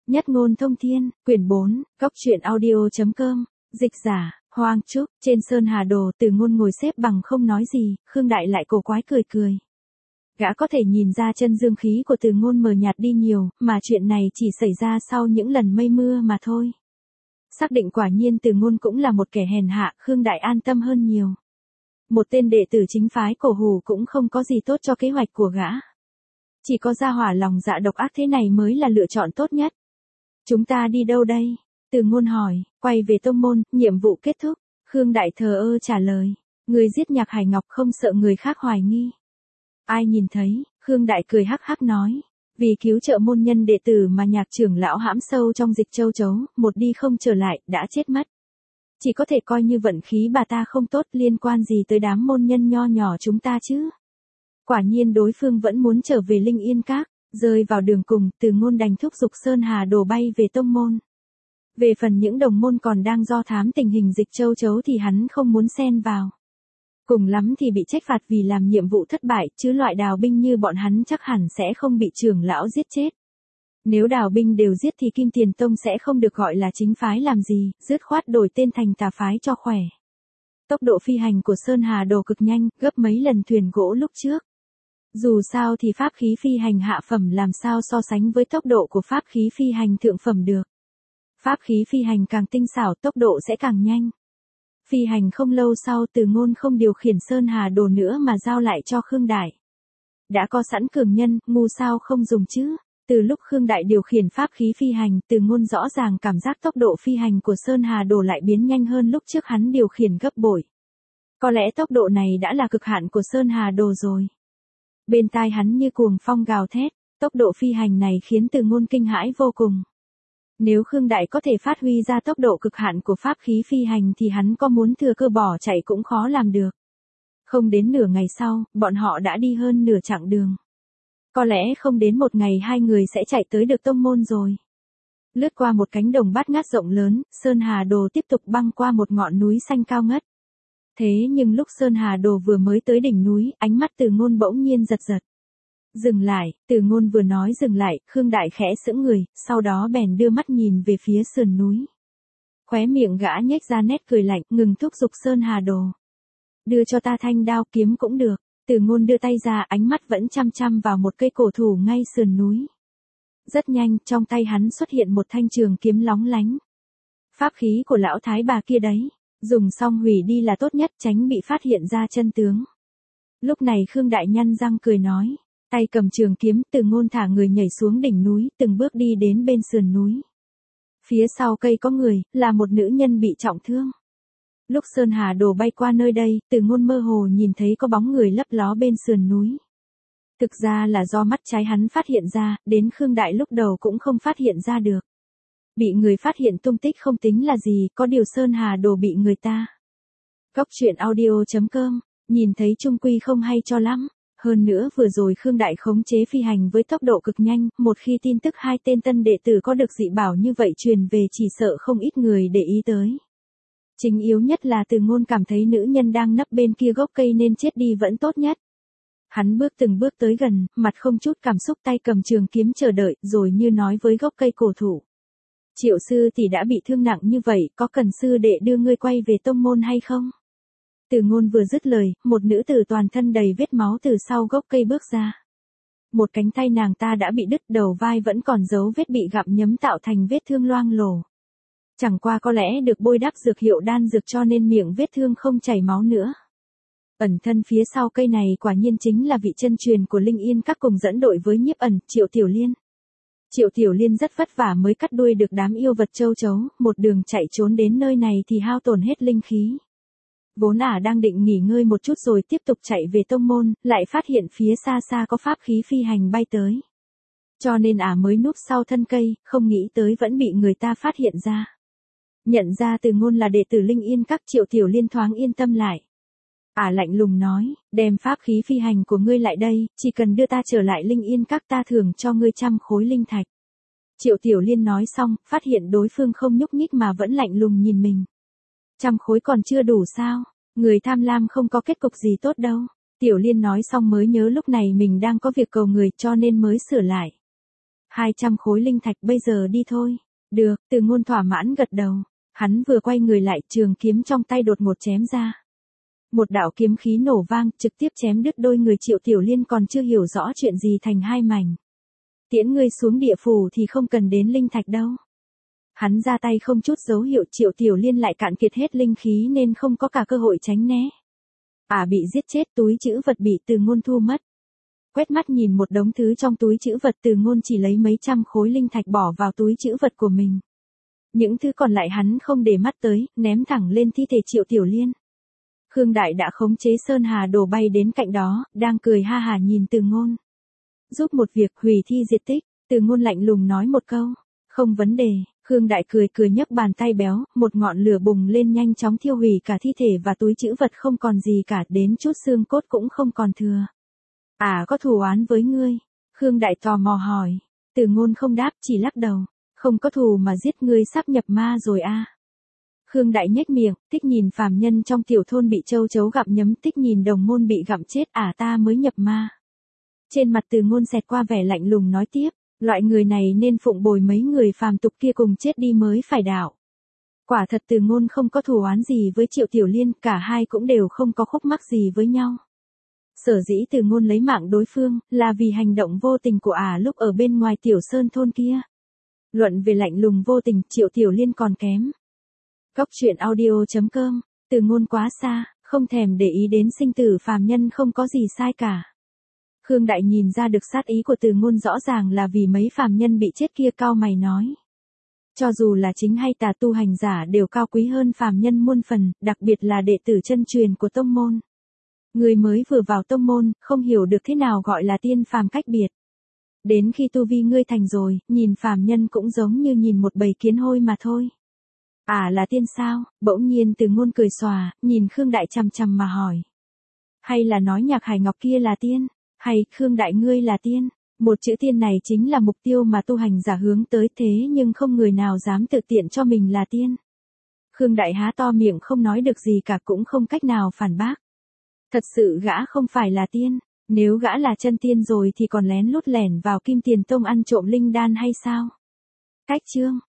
Nhất ngôn thông thiên, quyển 4, góc truyện audio.com, dịch giả, Hoang Trúc, trên Sơn Hà Đồ. Từ Ngôn ngồi xếp bằng không nói gì, Khương Đại lại cổ quái cười cười. Gã có thể nhìn ra chân dương khí của Từ Ngôn mờ nhạt đi nhiều, mà chuyện này chỉ xảy ra sau những lần mây mưa mà thôi. Xác định quả nhiên Từ Ngôn cũng là một kẻ hèn hạ, Khương Đại an tâm hơn nhiều. Một tên đệ tử chính phái Cổ Hủ cũng không có gì tốt cho kế hoạch của gã. Chỉ có gia hỏa lòng dạ độc ác thế này mới là lựa chọn tốt nhất. Chúng ta đi đâu đây? Từ Ngôn hỏi. Quay về tông môn, nhiệm vụ kết thúc. Khương Đại thờ ơ trả lời. Người giết Nhạc Hải Ngọc không sợ người khác hoài nghi. Ai nhìn thấy? Khương Đại cười hắc hắc nói. Vì cứu trợ môn nhân đệ tử mà Nhạc trưởng lão hãm sâu trong dịch châu chấu, một đi không trở lại, đã chết mất. Chỉ có thể coi như vận khí bà ta không tốt, liên quan gì tới đám môn nhân nho nhỏ chúng ta chứ? Quả nhiên đối phương vẫn muốn trở về Linh Yên Các. Rơi vào đường cùng, Từ Ngôn đành thúc giục Sơn Hà Đồ bay về tông môn. Về phần những đồng môn còn đang do thám tình hình dịch châu chấu thì hắn không muốn xen vào. Cùng lắm thì bị trách phạt vì làm nhiệm vụ thất bại, chứ loại đào binh như bọn hắn chắc hẳn sẽ không bị trưởng lão giết chết. Nếu đào binh đều giết thì Kim Tiền Tông sẽ không được gọi là chính phái làm gì, dứt khoát đổi tên thành tà phái cho khỏe. Tốc độ phi hành của Sơn Hà Đồ cực nhanh, gấp mấy lần thuyền gỗ lúc trước. Dù sao thì pháp khí phi hành hạ phẩm làm sao so sánh với tốc độ của pháp khí phi hành thượng phẩm được. Pháp khí phi hành càng tinh xảo, tốc độ sẽ càng nhanh. Phi hành không lâu sau, Từ Ngôn không điều khiển Sơn Hà Đồ nữa mà giao lại cho Khương Đại. Đã có sẵn cường nhân, ngu sao không dùng chứ? Từ lúc Khương Đại điều khiển pháp khí phi hành, Từ Ngôn rõ ràng cảm giác tốc độ phi hành của Sơn Hà Đồ lại biến nhanh hơn lúc trước hắn điều khiển gấp bội. Có lẽ tốc độ này đã là cực hạn của Sơn Hà Đồ rồi. Bên tai hắn như cuồng phong gào thét, tốc độ phi hành này khiến Từ Ngôn kinh hãi vô cùng. Nếu Khương Đại có thể phát huy ra tốc độ cực hạn của pháp khí phi hành thì hắn có muốn thừa cơ bỏ chạy cũng khó làm được. Không đến nửa ngày sau, bọn họ đã đi hơn nửa chặng đường. Có lẽ không đến một ngày hai người sẽ chạy tới được tông môn rồi. Lướt qua một cánh đồng bát ngát rộng lớn, Sơn Hà Đồ tiếp tục băng qua một ngọn núi xanh cao ngất. Thế nhưng lúc Sơn Hà Đồ vừa mới tới đỉnh núi, ánh mắt Từ Ngôn bỗng nhiên giật giật. Dừng lại, Từ Ngôn vừa nói dừng lại, Khương Đại khẽ sững người, sau đó bèn đưa mắt nhìn về phía sườn núi. Khóe miệng gã nhếch ra nét cười lạnh, ngừng thúc giục Sơn Hà Đồ. Đưa cho ta thanh đao kiếm cũng được. Từ Ngôn đưa tay ra, ánh mắt vẫn chăm chăm vào một cây cổ thụ ngay sườn núi. Rất nhanh, trong tay hắn xuất hiện một thanh trường kiếm lóng lánh. Pháp khí của lão thái bà kia đấy. Dùng xong hủy đi là tốt nhất, tránh bị phát hiện ra chân tướng. Lúc này Khương Đại nhăn răng cười nói. Tay cầm trường kiếm, Từ Ngôn thả người nhảy xuống đỉnh núi, từng bước đi đến bên sườn núi. Phía sau cây có người, là một nữ nhân bị trọng thương. Lúc Sơn Hà Đồ bay qua nơi đây, Từ Ngôn mơ hồ nhìn thấy có bóng người lấp ló bên sườn núi. Thực ra là do mắt trái hắn phát hiện ra, đến Khương Đại lúc đầu cũng không phát hiện ra được. Bị người phát hiện tung tích không tính là gì, có điều Sơn Hà Đồ bị người ta. Góc truyện audio.com, nhìn thấy chung quy không hay cho lắm. Hơn nữa vừa rồi Khương Đại khống chế phi hành với tốc độ cực nhanh, một khi tin tức hai tên tân đệ tử có được dị bảo như vậy truyền về chỉ sợ không ít người để ý tới. Chính yếu nhất là Từ Ngôn cảm thấy nữ nhân đang nấp bên kia gốc cây nên chết đi vẫn tốt nhất. Hắn từng bước tới gần, mặt không chút cảm xúc, tay cầm trường kiếm chờ đợi, rồi như nói với gốc cây cổ thụ. Triệu sư tỷ đã bị thương nặng như vậy, có cần sư đệ đưa ngươi quay về tông môn hay không? Từ Ngôn vừa dứt lời, một nữ tử toàn thân đầy vết máu từ sau gốc cây bước ra. Một cánh tay nàng ta đã bị đứt, đầu vai vẫn còn dấu vết bị gặm nhấm tạo thành vết thương loang lổ. Chẳng qua có lẽ được bôi đắp dược hiệu đan dược cho nên miệng vết thương không chảy máu nữa. Ẩn thân phía sau cây này quả nhiên chính là vị chân truyền của Linh Yên Các cùng dẫn đội với nhiếp ẩn, Triệu Tiểu Liên. Triệu Tiểu Liên rất vất vả mới cắt đuôi được đám yêu vật châu chấu, một đường chạy trốn đến nơi này thì hao tổn hết linh khí. Vốn đang định nghỉ ngơi một chút rồi tiếp tục chạy về tông môn, lại phát hiện phía xa xa có pháp khí phi hành bay tới. Cho nên mới núp sau thân cây, không nghĩ tới vẫn bị người ta phát hiện ra. Nhận ra Từ Ngôn là đệ tử Linh Yên Các, Triệu Tiểu Liên thoáng yên tâm lại. Lạnh lùng nói, đem pháp khí phi hành của ngươi lại đây, chỉ cần đưa ta trở lại Linh Yên Các ta thưởng cho ngươi 100 khối linh thạch. Triệu Tiểu Liên nói xong, phát hiện đối phương không nhúc nhích mà vẫn lạnh lùng nhìn mình. 100 khối còn chưa đủ sao? Người tham lam không có kết cục gì tốt đâu. Tiểu Liên nói xong mới nhớ lúc này mình đang có việc cầu người cho nên mới sửa lại. 200 khối linh thạch bây giờ đi thôi. Được, Từ Ngôn thỏa mãn gật đầu. Hắn vừa quay người lại, trường kiếm trong tay đột ngột chém ra. Một đạo kiếm khí nổ vang, trực tiếp chém đứt đôi người Triệu Tiểu Liên còn chưa hiểu rõ chuyện gì thành hai mảnh. Tiễn ngươi xuống địa phủ thì không cần đến linh thạch đâu. Hắn ra tay không chút dấu hiệu, Triệu Tiểu Liên lại cạn kiệt hết linh khí nên không có cả cơ hội tránh né. Bị giết chết, túi trữ vật bị Từ Ngôn thu mất. Quét mắt nhìn một đống thứ trong túi trữ vật, Từ Ngôn chỉ lấy mấy trăm khối linh thạch bỏ vào túi trữ vật của mình. Những thứ còn lại hắn không để mắt tới, ném thẳng lên thi thể Triệu Tiểu Liên. Khương Đại đã khống chế Sơn Hà Đồ bay đến cạnh đó, đang cười ha hả nhìn Từ Ngôn. Giúp một việc, hủy thi diệt tích, Từ Ngôn lạnh lùng nói một câu. Không vấn đề. Khương Đại cười cười nhấc bàn tay béo, một ngọn lửa bùng lên nhanh chóng thiêu hủy cả thi thể và túi trữ vật, không còn gì cả, đến chút xương cốt cũng không còn thừa. Có thù oán với ngươi? Khương Đại tò mò hỏi. Từ Ngôn không đáp, chỉ lắc đầu. Không có thù mà giết, ngươi sắp nhập ma rồi à? Khương Đại nhếch miệng, tích nhìn phàm nhân trong tiểu thôn bị châu chấu gặm nhấm, tích nhìn đồng môn bị gặm chết, ta mới nhập ma. Trên mặt Từ Ngôn xẹt qua vẻ lạnh lùng nói tiếp, loại người này nên phụng bồi mấy người phàm tục kia cùng chết đi mới phải đạo. Quả thật Từ Ngôn không có thù oán gì với Triệu Tiểu Liên, cả hai cũng đều không có khúc mắc gì với nhau. Sở dĩ Từ Ngôn lấy mạng đối phương, là vì hành động vô tình của lúc ở bên ngoài tiểu sơn thôn kia. Luận về lạnh lùng vô tình, Triệu Tiểu Liên còn kém. Cóc truyện audio.com, Từ Ngôn quá xa, không thèm để ý đến sinh tử phàm nhân không có gì sai cả. Khương Đại nhìn ra được sát ý của Từ Ngôn rõ ràng là vì mấy phàm nhân bị chết kia, cau mày nói. Cho dù là chính hay tà tu hành giả đều cao quý hơn phàm nhân muôn phần, đặc biệt là đệ tử chân truyền của tông môn. Người mới vừa vào tông môn, không hiểu được thế nào gọi là tiên phàm cách biệt. Đến khi tu vi ngươi thành rồi, nhìn phàm nhân cũng giống như nhìn một bầy kiến hôi mà thôi. Là tiên sao? Bỗng nhiên Từ Ngôn cười xòa, nhìn Khương Đại chằm chằm mà hỏi. Hay là nói Nhạc Hải Ngọc kia là tiên? Hay Khương Đại ngươi là tiên? Một chữ tiên này chính là mục tiêu mà tu hành giả hướng tới, thế nhưng không người nào dám tự tiện cho mình là tiên. Khương Đại há to miệng không nói được gì cả, cũng không cách nào phản bác. Thật sự gã không phải là tiên, nếu gã là chân tiên rồi thì còn lén lút lẻn vào Kim Tiền Tông ăn trộm linh đan hay sao? Cách chương